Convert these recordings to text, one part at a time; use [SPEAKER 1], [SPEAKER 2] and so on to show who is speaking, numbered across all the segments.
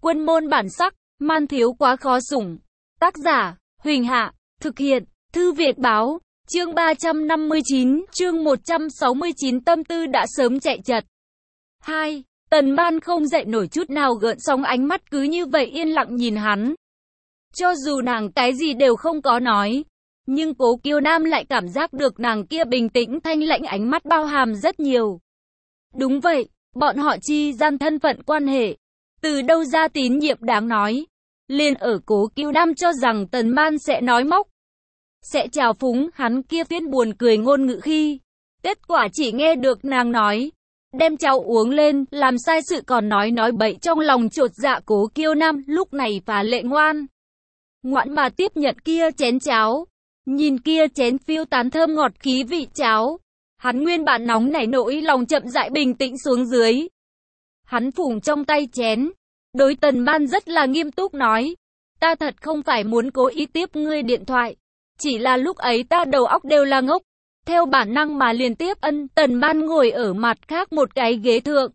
[SPEAKER 1] Quân môn bản sắc, man thiếu quá khó sủng. Tác giả, Huỳnh Hạ, thực hiện, Thư Việt Báo, chương 359, chương 169 tâm tư đã sớm chạy chật. 2. Tần Ban không dậy nổi chút nào gợn sóng, ánh mắt cứ như vậy yên lặng nhìn hắn. Cho dù nàng cái gì đều không có nói, nhưng Cố Kiều Nam lại cảm giác được nàng kia bình tĩnh thanh lãnh, ánh mắt bao hàm rất nhiều. Đúng vậy, bọn họ chi gian thân phận quan hệ, từ đâu ra tín nhiệm đáng nói. Liền ở Cố Kiều Nam cho rằng Tần Ban sẽ nói móc, sẽ chào phúng hắn kia phiên buồn cười ngôn ngữ khi, kết quả chỉ nghe được nàng nói, đem cháo uống lên, làm sai sự còn nói bậy, trong lòng chột dạ. Cố Kiều Nam lúc này phá lệ ngoãn mà tiếp nhận kia chén cháo, nhìn kia chén phiêu tán thơm ngọt khí vị cháo, hắn nguyên bản nóng nảy nỗi lòng chậm rãi bình tĩnh xuống dưới. Hắn phủng trong tay chén, đối Tần Ban rất là nghiêm túc nói, ta thật không phải muốn cố ý tiếp ngươi điện thoại, chỉ là lúc ấy ta đầu óc đều là ngốc, theo bản năng mà liên tiếp ân. Tần Ban ngồi ở mặt khác một cái ghế thượng,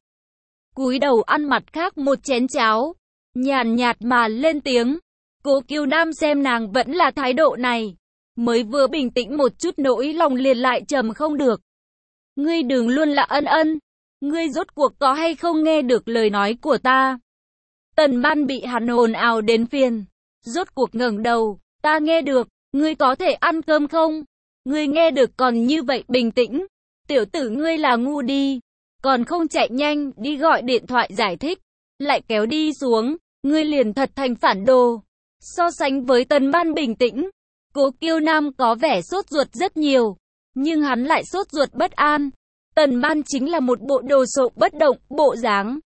[SPEAKER 1] cúi đầu ăn mặt khác một chén cháo, nhàn nhạt mà lên tiếng. Cố Kiều Nam xem nàng vẫn là thái độ này, mới vừa bình tĩnh một chút nỗi lòng liền lại trầm không được. Ngươi đừng luôn là ân, ngươi rốt cuộc có hay không nghe được lời nói của ta? Tần Ban bị hắn ồn ào đến phiền, rốt cuộc ngẩng đầu, ta nghe được, ngươi có thể ăn cơm không? Ngươi nghe được còn như vậy bình tĩnh, tiểu tử ngươi là ngu đi, còn không chạy nhanh đi gọi điện thoại giải thích, lại kéo đi xuống, ngươi liền thật thành phản đồ. So sánh với Tần Ban bình tĩnh, Cố Kiều Nam có vẻ sốt ruột rất nhiều, nhưng hắn lại sốt ruột bất an. Tần Ban chính là một bộ đồ sộ bất động bộ dáng.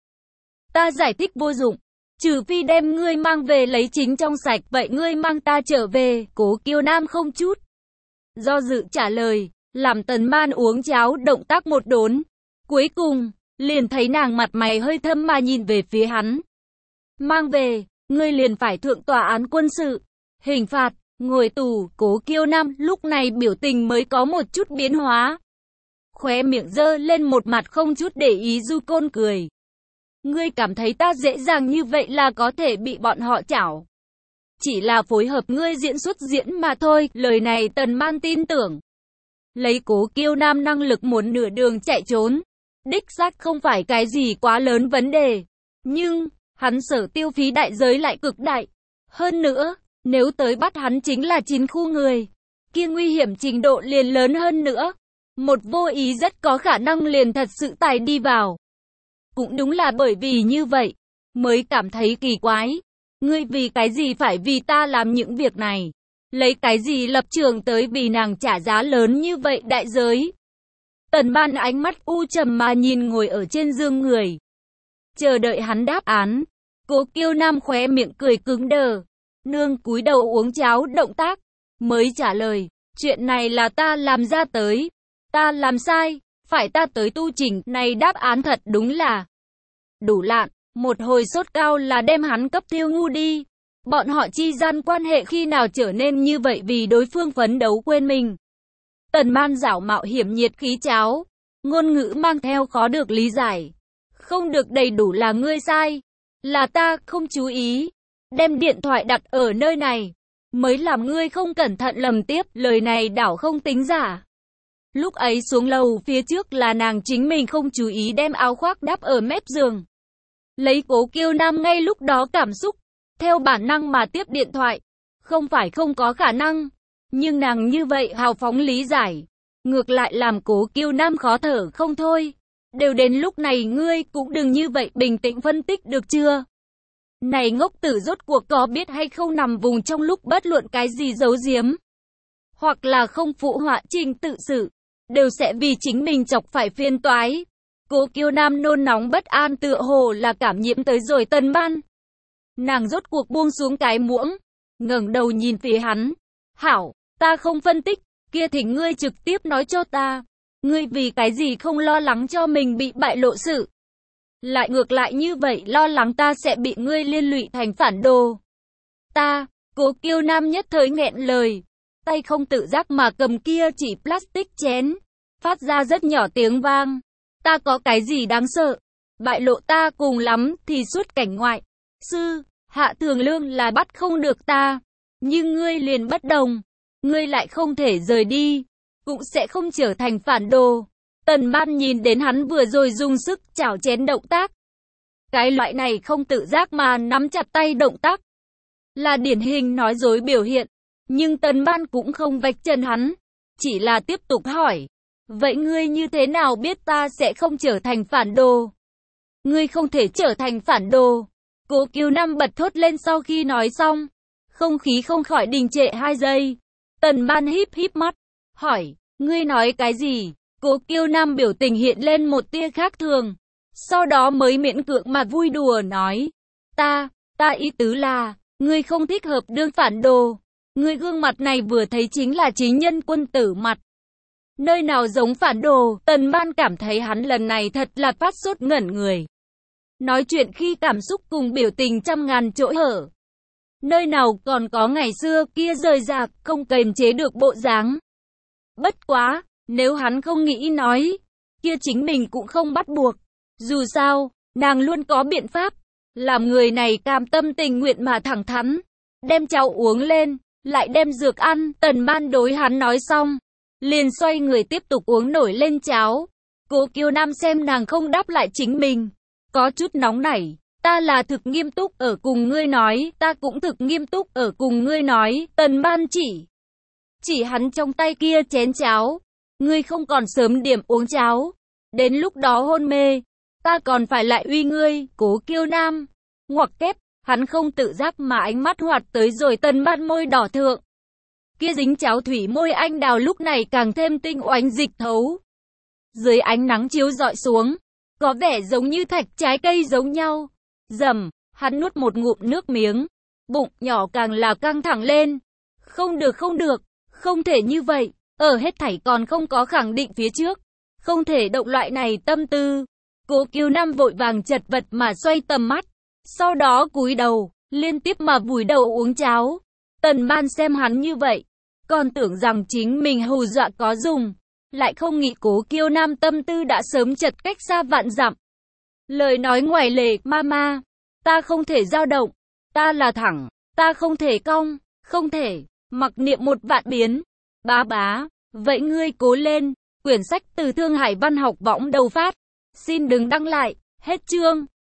[SPEAKER 1] Ta giải thích vô dụng, trừ phi đem ngươi mang về lấy chính trong sạch, vậy ngươi mang ta trở về. Cố Kiều Nam không chút do dự trả lời, làm Tần Ban uống cháo động tác một đốn. Cuối cùng, liền thấy nàng mặt mày hơi thâm mà nhìn về phía hắn. Mang về, ngươi liền phải thượng tòa án quân sự, hình phạt, ngồi tù. Cố Kiều Nam lúc này biểu tình mới có một chút biến hóa, khóe miệng giơ lên một mặt không chút để ý du côn cười. Ngươi cảm thấy ta dễ dàng như vậy là có thể bị bọn họ chảo? Chỉ là phối hợp ngươi diễn xuất diễn mà thôi. Lời này Tần Ban tin tưởng. Lấy Cố Kiều Nam năng lực muốn nửa đường chạy trốn, đích xác không phải cái gì quá lớn vấn đề. Nhưng, hắn sở tiêu phí đại giới lại cực đại. Hơn nữa, nếu tới bắt hắn chính là chín khu người, kia nguy hiểm trình độ liền lớn hơn nữa. Một vô ý rất có khả năng liền thật sự tài đi vào. Cũng đúng là bởi vì như vậy, mới cảm thấy kỳ quái. Ngươi vì cái gì phải vì ta làm những việc này? Lấy cái gì lập trường tới vì nàng trả giá lớn như vậy đại giới? Tần Ban ánh mắt u trầm mà nhìn ngồi ở trên giường người, chờ đợi hắn đáp án. Cố Kiều Nam khóe miệng cười cứng đờ, nương cúi đầu uống cháo động tác, mới trả lời, chuyện này là ta làm ra tới. Ta làm sai, phải ta tới tu chỉnh. Này đáp án thật đúng là đủ lạn, một hồi sốt cao là đem hắn cấp thiêu ngu đi. Bọn họ chi gian quan hệ khi nào trở nên như vậy vì đối phương phấn đấu quên mình? Tần Ban giảo mạo hiểm nhiệt khí cháo, ngôn ngữ mang theo khó được lý giải. Không được đầy đủ là ngươi sai, là ta không chú ý, đem điện thoại đặt ở nơi này, mới làm ngươi không cẩn thận lầm tiếp. Lời này đảo không tính giả. Lúc ấy xuống lầu phía trước là nàng chính mình không chú ý đem áo khoác đắp ở mép giường. Lấy Cố Kiều Nam ngay lúc đó cảm xúc, theo bản năng mà tiếp điện thoại. Không phải không có khả năng, nhưng nàng như vậy hào phóng lý giải, ngược lại làm Cố Kiều Nam khó thở không thôi. Đều đến lúc này ngươi cũng đừng như vậy bình tĩnh phân tích được chưa? Này ngốc tử rốt cuộc có biết hay không nằm vùng trong lúc bất luận cái gì giấu giếm, hoặc là không phụ họa trình tự sự, đều sẽ vì chính mình chọc phải phiền toái. Cố Kiều Nam nôn nóng bất an tựa hồ là cảm nhiễm tới rồi Tần Ban. Nàng rốt cuộc buông xuống cái muỗng, ngẩng đầu nhìn phía hắn. Hảo, ta không phân tích, kia thỉnh ngươi trực tiếp nói cho ta. Ngươi vì cái gì không lo lắng cho mình bị bại lộ sự, lại ngược lại như vậy lo lắng ta sẽ bị ngươi liên lụy thành phản đồ? Cố Kiều Nam nhất thời nghẹn lời, tay không tự giác mà cầm kia chỉ plastic chén, phát ra rất nhỏ tiếng vang. Ta có cái gì đáng sợ? Bại lộ ta cùng lắm thì xuất cảnh ngoại, Sư, hạ thường lương là bắt không được ta. Nhưng ngươi liền bất đồng. Ngươi lại không thể rời đi. Cũng sẽ không trở thành phản đồ. Tần Ban nhìn đến hắn vừa rồi dùng sức chảo chén động tác. Cái loại này không tự giác mà nắm chặt tay động tác. Là điển hình nói dối biểu hiện. Nhưng Tần Ban cũng không vạch trần hắn. Chỉ là tiếp tục hỏi. Vậy ngươi như thế nào biết ta sẽ không trở thành phản đồ? Ngươi không thể trở thành phản đồ. Cố Kiều Nam bật thốt lên sau khi nói xong. Không khí không khỏi đình trệ 2 giây. Tần Ban híp híp mắt. Hỏi, ngươi nói cái gì? Cố Kiều Nam biểu tình hiện lên một tia khác thường. Sau đó mới miễn cưỡng mà vui đùa nói. Ta ý tứ là, ngươi không thích hợp đương phản đồ. Ngươi gương mặt này vừa thấy chính là chính nhân quân tử mặt. Nơi nào giống phản đồ, Tần Ban cảm thấy hắn lần này thật là phát sốt ngẩn người. Nói chuyện khi cảm xúc cùng biểu tình trăm ngàn chỗ hở. Nơi nào còn có ngày xưa kia rời rạc, không kềm chế được bộ dáng. Bất quá, nếu hắn không nghĩ nói, kia chính mình cũng không bắt buộc. Dù sao, nàng luôn có biện pháp. Làm người này cam tâm tình nguyện mà thẳng thắn. Đem cháo uống lên, lại đem dược ăn. Tần Ban đối hắn nói xong, liền xoay người tiếp tục uống nổi lên cháo. Cố Kiều Nam xem nàng không đáp lại chính mình, có chút nóng nảy. Ta là thực nghiêm túc ở cùng ngươi nói, ta cũng thực nghiêm túc ở cùng ngươi nói. Tần Ban chỉ hắn trong tay kia chén cháo. Ngươi không còn sớm điểm uống cháo, đến lúc đó hôn mê, ta còn phải lại uy ngươi. Cố Kiều Nam ngoặc kép, hắn không tự giác mà ánh mắt hoạt tới rồi Tần Ban môi đỏ thượng. Kia dính cháo thủy môi anh đào lúc này càng thêm tinh oánh dịch thấu. Dưới ánh nắng chiếu rọi xuống, có vẻ giống như thạch trái cây giống nhau. Rầm, hắn nuốt một ngụm nước miếng, bụng nhỏ càng là căng thẳng lên. Không được, không thể như vậy, ở hết thảy còn không có khẳng định phía trước, không thể động loại này tâm tư. Cố Kiều Nam vội vàng chật vật mà xoay tầm mắt, sau đó cúi đầu, liên tiếp mà vùi đầu uống cháo. Tần Ban xem hắn như vậy, còn tưởng rằng chính mình hù dọa có dùng, lại không nghĩ Cố Kiều Nam tâm tư đã sớm chật cách xa vạn dặm. Lời nói ngoài lề, mama, ta không thể dao động, ta là thẳng, ta không thể cong, không thể, mặc niệm một vạn biến. Bá, vậy ngươi cố lên. Quyển sách từ Thương Hải Văn Học Võng đầu phát. Xin đừng đăng lại, hết chương.